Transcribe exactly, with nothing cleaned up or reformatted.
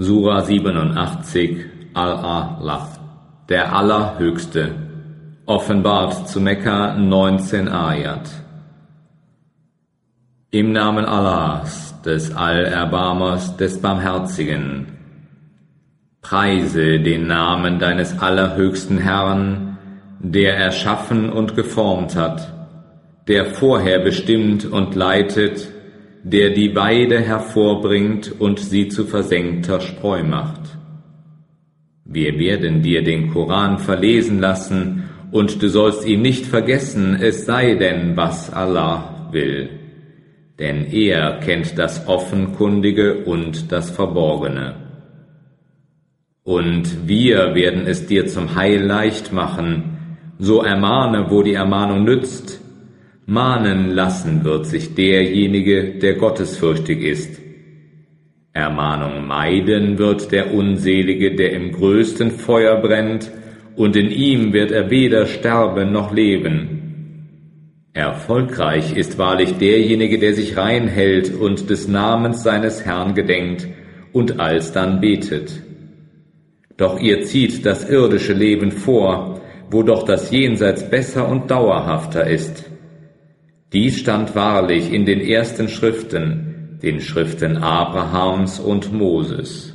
Sura siebenundachtzig, Al-A'la, der Allerhöchste, offenbart zu Mekka neunzehn Ayat. Im Namen Allahs, des Allerbarmers, des Barmherzigen. Preise den Namen deines allerhöchsten Herrn, der erschaffen und geformt hat, der vorher bestimmt und leitet, der die Weide hervorbringt und sie zu versenkter Spreu macht. Wir werden dir den Koran verlesen lassen, und du sollst ihn nicht vergessen, es sei denn, was Allah will. Denn er kennt das Offenkundige und das Verborgene. Und wir werden es dir zum Heil leicht machen, so ermahne, wo die Ermahnung nützt. Mahnen lassen wird sich derjenige, der gottesfürchtig ist. Ermahnung meiden wird der Unselige, der im größten Feuer brennt, und in ihm wird er weder sterben noch leben. Erfolgreich ist wahrlich derjenige, der sich rein hält und des Namens seines Herrn gedenkt und alsdann betet. Doch ihr zieht das irdische Leben vor, wo doch das Jenseits besser und dauerhafter ist. Dies stand wahrlich in den ersten Schriften, den Schriften Abrahams und Moses.